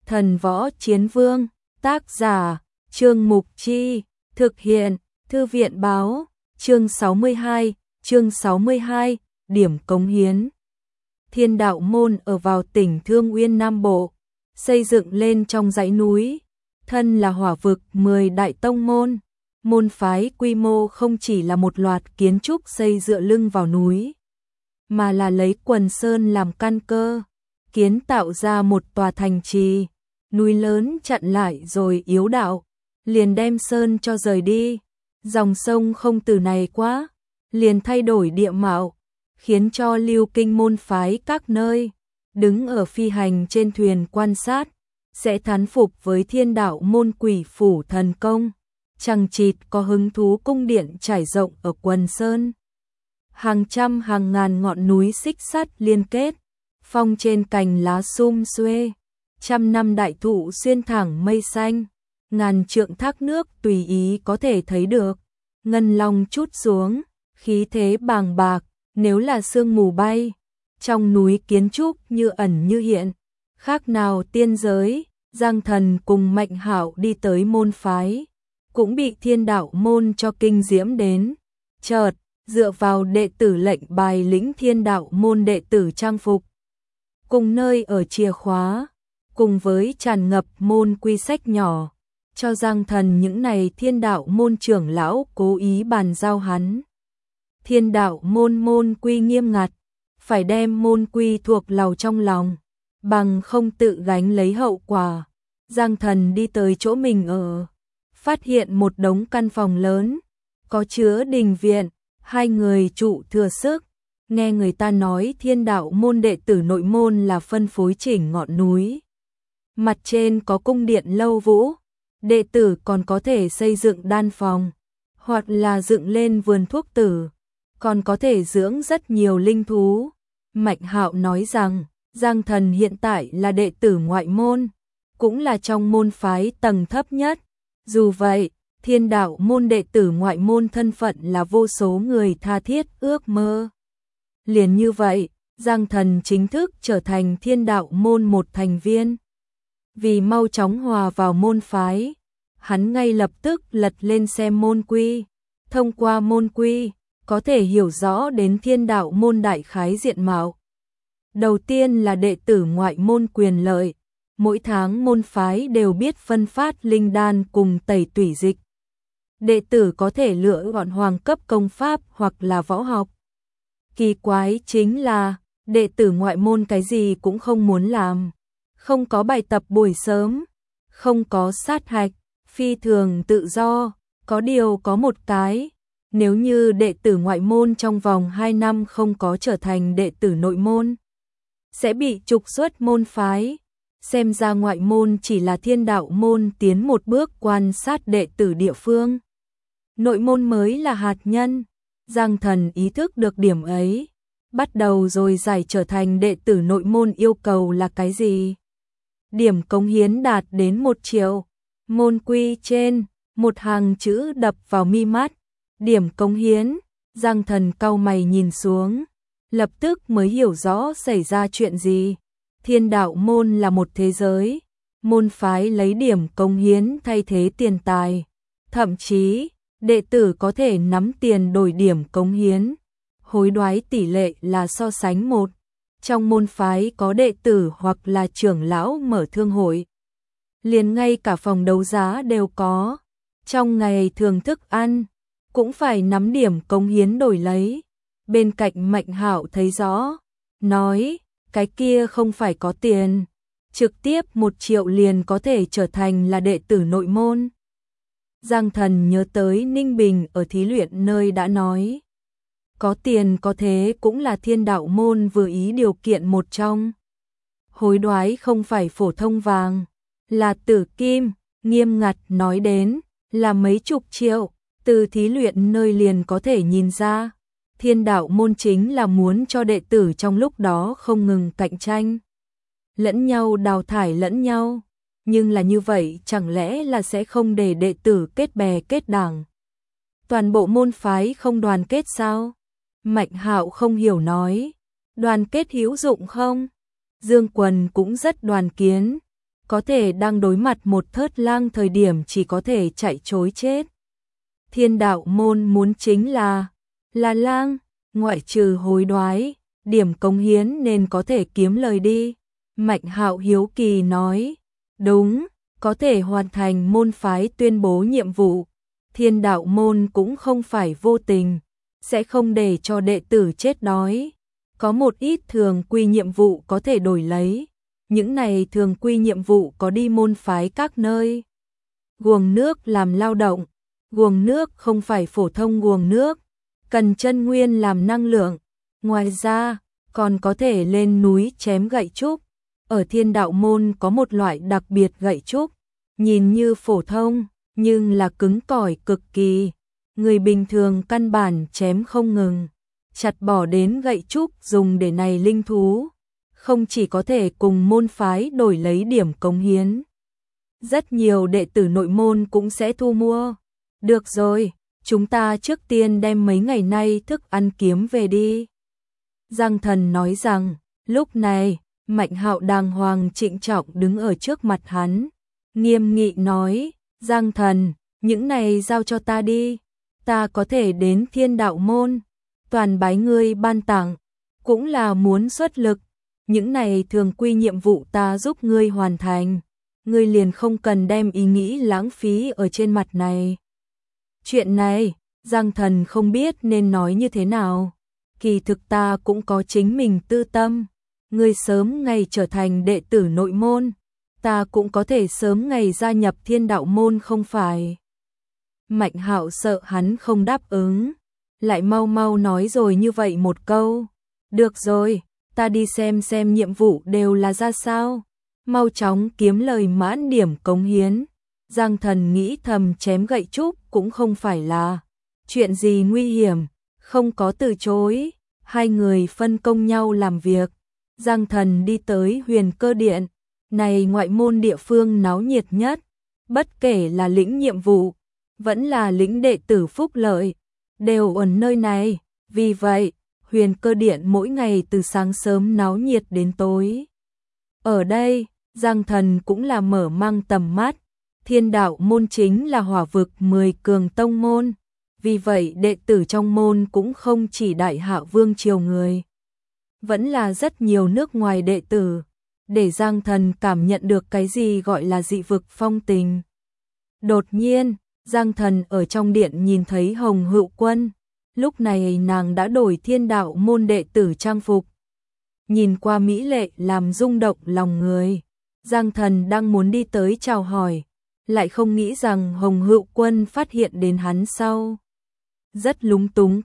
Thần Võ Chiến Vương, tác giả, Trương Mục Chi, thực hiện, Thư viện Báo, chương 62, điểm cống hiến. Thiên Đạo Môn ở vào tỉnh Thương Uyên Nam Bộ, xây dựng lên trong dãy núi, thân là hỏa vực 10 đại tông môn. Môn phái quy mô không chỉ là một loạt kiến trúc xây dựa lưng vào núi, mà là lấy quần sơn làm căn cơ, kiến tạo ra một tòa thành trì, núi lớn chặn lại rồi yếu đạo, liền đem sơn cho rời đi. Dòng sông không từ này quá, liền thay đổi địa mạo, khiến cho lưu kinh môn phái các nơi, đứng ở phi hành trên thuyền quan sát, sẽ thán phục với Thiên Đạo Môn quỷ phủ thần công. Chằng chịt có hứng thú cung điện trải rộng ở quần sơn. Hàng trăm hàng ngàn ngọn núi xích sắt liên kết, phong trên cành lá sum xuê, trăm năm đại thụ xuyên thẳng mây xanh, ngàn trượng thác nước tùy ý có thể thấy được, ngân long trút xuống, khí thế bàng bạc, nếu là sương mù bay, trong núi kiến trúc như ẩn như hiện, khác nào tiên giới. Giang Thần cùng Mạnh Hạo đi tới môn phái, cũng bị Thiên Đạo Môn cho kinh diễm đến. Chợt, dựa vào đệ tử lệnh bài lĩnh Thiên Đạo Môn đệ tử trang phục, cùng nơi ở chìa khóa, cùng với tràn ngập môn quy sách nhỏ, cho Giang Thần những này Thiên Đạo Môn trưởng lão cố ý bàn giao hắn. Thiên Đạo Môn môn quy nghiêm ngặt, phải đem môn quy thuộc lầu trong lòng, bằng không tự gánh lấy hậu quả. Giang Thần đi tới chỗ mình ở, phát hiện một đống căn phòng lớn, có chứa đình viện, hai người trụ thừa sức. Nghe người ta nói Thiên Đạo Môn đệ tử nội môn là phân phối chỉnh ngọn núi. Mặt trên có cung điện lâu vũ, đệ tử còn có thể xây dựng đan phòng, hoặc là dựng lên vườn thuốc tử, còn có thể dưỡng rất nhiều linh thú. Mạnh Hạo nói rằng, Giang Thần hiện tại là đệ tử ngoại môn, cũng là trong môn phái tầng thấp nhất. Dù vậy, Thiên Đạo Môn đệ tử ngoại môn thân phận là vô số người tha thiết ước mơ. Liền như vậy, Giang Thần chính thức trở thành Thiên Đạo Môn một thành viên. Vì mau chóng hòa vào môn phái, hắn ngay lập tức lật lên xem môn quy. Thông qua môn quy, có thể hiểu rõ đến Thiên Đạo Môn đại khái diện mạo. Đầu tiên là đệ tử ngoại môn quyền lợi. Mỗi tháng môn phái đều biết phân phát linh đan cùng tẩy tủy dịch. Đệ tử có thể lựa chọn hoàng cấp công pháp hoặc là võ học. Kỳ quái chính là, đệ tử ngoại môn cái gì cũng không muốn làm. Không có bài tập buổi sớm, không có sát hạch, phi thường tự do. Có điều có một cái, nếu như đệ tử ngoại môn trong vòng 2 năm không có trở thành đệ tử nội môn, sẽ bị trục xuất môn phái. Xem ra ngoại môn chỉ là Thiên Đạo Môn tiến một bước quan sát đệ tử địa phương. Nội môn mới là hạt nhân. Giang Thần ý thức được điểm ấy. Bắt đầu rồi giải trở thành đệ tử nội môn yêu cầu là cái gì? Điểm cống hiến đạt đến 1 triệu. Môn quy trên, một hàng chữ đập vào mi mắt. Điểm cống hiến. Giang Thần cau mày nhìn xuống, lập tức mới hiểu rõ xảy ra chuyện gì. Thiên Đạo Môn là một thế giới, môn phái lấy điểm cống hiến thay thế tiền tài. Thậm chí, đệ tử có thể nắm tiền đổi điểm cống hiến. Hối đoái tỷ lệ là so sánh 1. Trong môn phái có đệ tử hoặc là trưởng lão mở thương hội. Liền ngay cả phòng đấu giá đều có. Trong ngày thường thức ăn, cũng phải nắm điểm cống hiến đổi lấy. Bên cạnh Mạnh Hạo thấy rõ, nói, cái kia không phải có tiền, trực tiếp 1 triệu liền có thể trở thành là đệ tử nội môn. Giang Thần nhớ tới Ninh Bình ở thí luyện nơi đã nói, có tiền có thế cũng là Thiên Đạo Môn vừa ý điều kiện một trong. Hối đoái không phải phổ thông vàng, là tử kim, nghiêm ngặt nói đến là mấy chục triệu, từ thí luyện nơi liền có thể nhìn ra. Thiên Đạo Môn chính là muốn cho đệ tử trong lúc đó không ngừng cạnh tranh, lẫn nhau đào thải lẫn nhau. Nhưng là như vậy chẳng lẽ là sẽ không để đệ tử kết bè kết đảng? Toàn bộ môn phái không đoàn kết sao? Mạnh Hạo không hiểu nói, đoàn kết hữu dụng không? Dương Quần cũng rất đoàn kiến, có thể đang đối mặt một thớt lang thời điểm chỉ có thể chạy trối chết. Thiên đạo môn muốn chính là lang, ngoại trừ hối đoái, điểm cống hiến nên có thể kiếm lời đi. Mạnh Hạo hiếu kỳ nói, đúng, có thể hoàn thành môn phái tuyên bố nhiệm vụ. Thiên đạo môn cũng không phải vô tình, sẽ không để cho đệ tử chết đói. Có một ít thường quy nhiệm vụ có thể đổi lấy. Những này thường quy nhiệm vụ có đi môn phái các nơi. Guồng nước làm lao động. Guồng nước không phải phổ thông guồng nước, cần chân nguyên làm năng lượng. Ngoài ra, còn có thể lên núi chém gậy trúc. Ở thiên đạo môn có một loại đặc biệt gậy trúc, nhìn như phổ thông, nhưng là cứng cỏi cực kỳ. Người bình thường căn bản chém không ngừng. Chặt bỏ đến gậy trúc dùng để này linh thú, không chỉ có thể cùng môn phái đổi lấy điểm cống hiến. Rất nhiều đệ tử nội môn cũng sẽ thu mua. Được rồi, chúng ta trước tiên đem mấy ngày nay thức ăn kiếm về đi. Giang Thần nói rằng, lúc này, Mạnh Hạo đàng hoàng trịnh trọng đứng ở trước mặt hắn. Nghiêm nghị nói, Giang Thần, những này giao cho ta đi. Ta có thể đến thiên đạo môn, toàn bái ngươi ban tặng, cũng là muốn xuất lực. Những này thường quy nhiệm vụ ta giúp ngươi hoàn thành. Ngươi liền không cần đem ý nghĩ lãng phí ở trên mặt này. Chuyện này, Giang Thần không biết nên nói như thế nào. Kỳ thực ta cũng có chính mình tư tâm. Ngươi sớm ngày trở thành đệ tử nội môn, ta cũng có thể sớm ngày gia nhập thiên đạo môn không phải. Mạnh Hạo sợ hắn không đáp ứng, lại mau mau nói rồi như vậy một câu. Được rồi, ta đi xem nhiệm vụ đều là ra sao. Mau chóng kiếm lời mãn điểm cống hiến. Giang Thần nghĩ thầm chém gậy trúc cũng không phải là chuyện gì nguy hiểm, không có từ chối. Hai người phân công nhau làm việc. Giang Thần đi tới Huyền Cơ Điện, này ngoại môn địa phương náo nhiệt nhất, bất kể là lĩnh nhiệm vụ, vẫn là lĩnh đệ tử phúc lợi, đều ở nơi này. Vì vậy, Huyền Cơ Điện mỗi ngày từ sáng sớm náo nhiệt đến tối. Ở đây, Giang Thần cũng là mở mang tầm mắt. Thiên đạo môn chính là hỏa vực 10 cường tông môn, vì vậy đệ tử trong môn cũng không chỉ Đại Hạ vương triều người, vẫn là rất nhiều nước ngoài đệ tử, để Giang Thần cảm nhận được cái gì gọi là dị vực phong tình. Đột nhiên, Giang Thần ở trong điện nhìn thấy Hồng Hựu Quân, lúc này nàng đã đổi thiên đạo môn đệ tử trang phục. Nhìn qua mỹ lệ làm rung động lòng người, Giang Thần đang muốn đi tới chào hỏi, lại không nghĩ rằng Hồng Hựu Quân phát hiện đến hắn sau. Rất lúng túng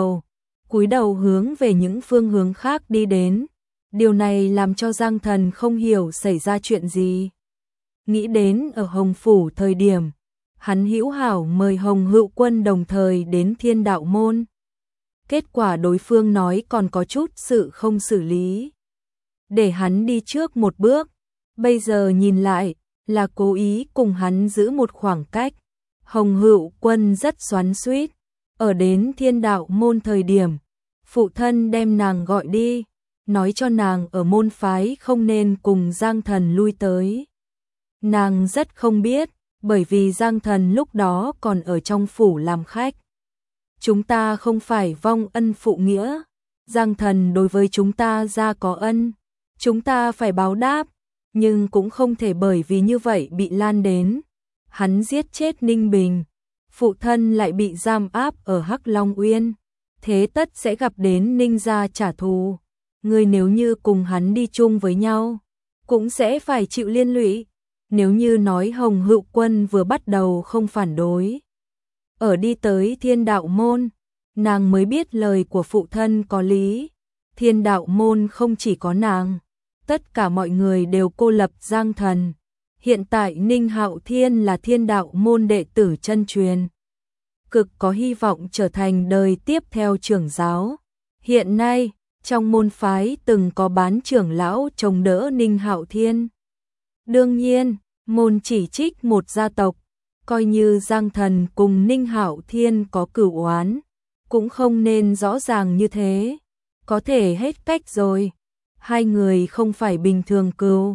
cúi đầu hướng về những phương hướng khác đi đến. Điều này làm cho Giang Thần không hiểu xảy ra chuyện gì. Nghĩ đến ở Hồng Phủ thời điểm, hắn hữu hảo mời Hồng Hựu Quân đồng thời đến thiên đạo môn. Kết quả đối phương nói còn có chút sự không xử lý, để hắn đi trước một bước. Bây giờ nhìn lại, là cố ý cùng hắn giữ một khoảng cách. Hồng Hựu Quân rất xoắn xuýt. Ở đến thiên đạo môn thời điểm, phụ thân đem nàng gọi đi, nói cho nàng ở môn phái không nên cùng Giang Thần lui tới. Nàng rất không biết, bởi vì Giang Thần lúc đó còn ở trong phủ làm khách. Chúng ta không phải vong ân phụ nghĩa. Giang Thần đối với chúng ta ra có ân, chúng ta phải báo đáp, nhưng cũng không thể bởi vì như vậy bị lan đến. Hắn giết chết Ninh Bình, phụ thân lại bị giam áp ở Hắc Long Uyên, thế tất sẽ gặp đến Ninh gia trả thù. Người nếu như cùng hắn đi chung với nhau, cũng sẽ phải chịu liên lụy. Nếu như nói Hồng Hựu Quân vừa bắt đầu không phản đối, ở đi tới thiên đạo môn, nàng mới biết lời của phụ thân có lý. Thiên đạo môn không chỉ có nàng, tất cả mọi người đều cô lập Giang Thần. Hiện tại Ninh Hạo Thiên là thiên đạo môn đệ tử chân truyền, cực có hy vọng trở thành đời tiếp theo trưởng giáo. Hiện nay, trong môn phái từng có bán trưởng lão chống đỡ Ninh Hạo Thiên. Đương nhiên, môn chỉ trích một gia tộc, coi như Giang Thần cùng Ninh Hạo Thiên có cửu oán, cũng không nên rõ ràng như thế. Có thể hết cách rồi, hai người không phải bình thường cừu,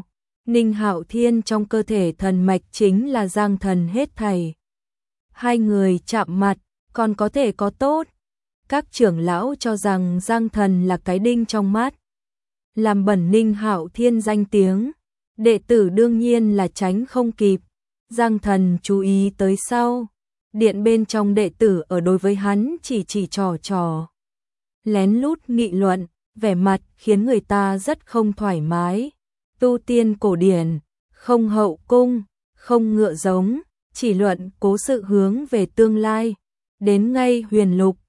Ninh Hạo Thiên trong cơ thể thần mạch chính là Giang Thần hết thảy. Hai người chạm mặt, còn có thể có tốt. Các trưởng lão cho rằng Giang Thần là cái đinh trong mắt, làm bẩn Ninh Hạo Thiên danh tiếng. Đệ tử đương nhiên là tránh không kịp. Giang Thần chú ý tới sau, điện bên trong đệ tử ở đối với hắn chỉ trò. Lén lút nghị luận, vẻ mặt khiến người ta rất không thoải mái. Tu tiên cổ điển, không hậu cung, không ngựa giống, chỉ luận cố sự hướng về tương lai. Đến ngay huyền lục,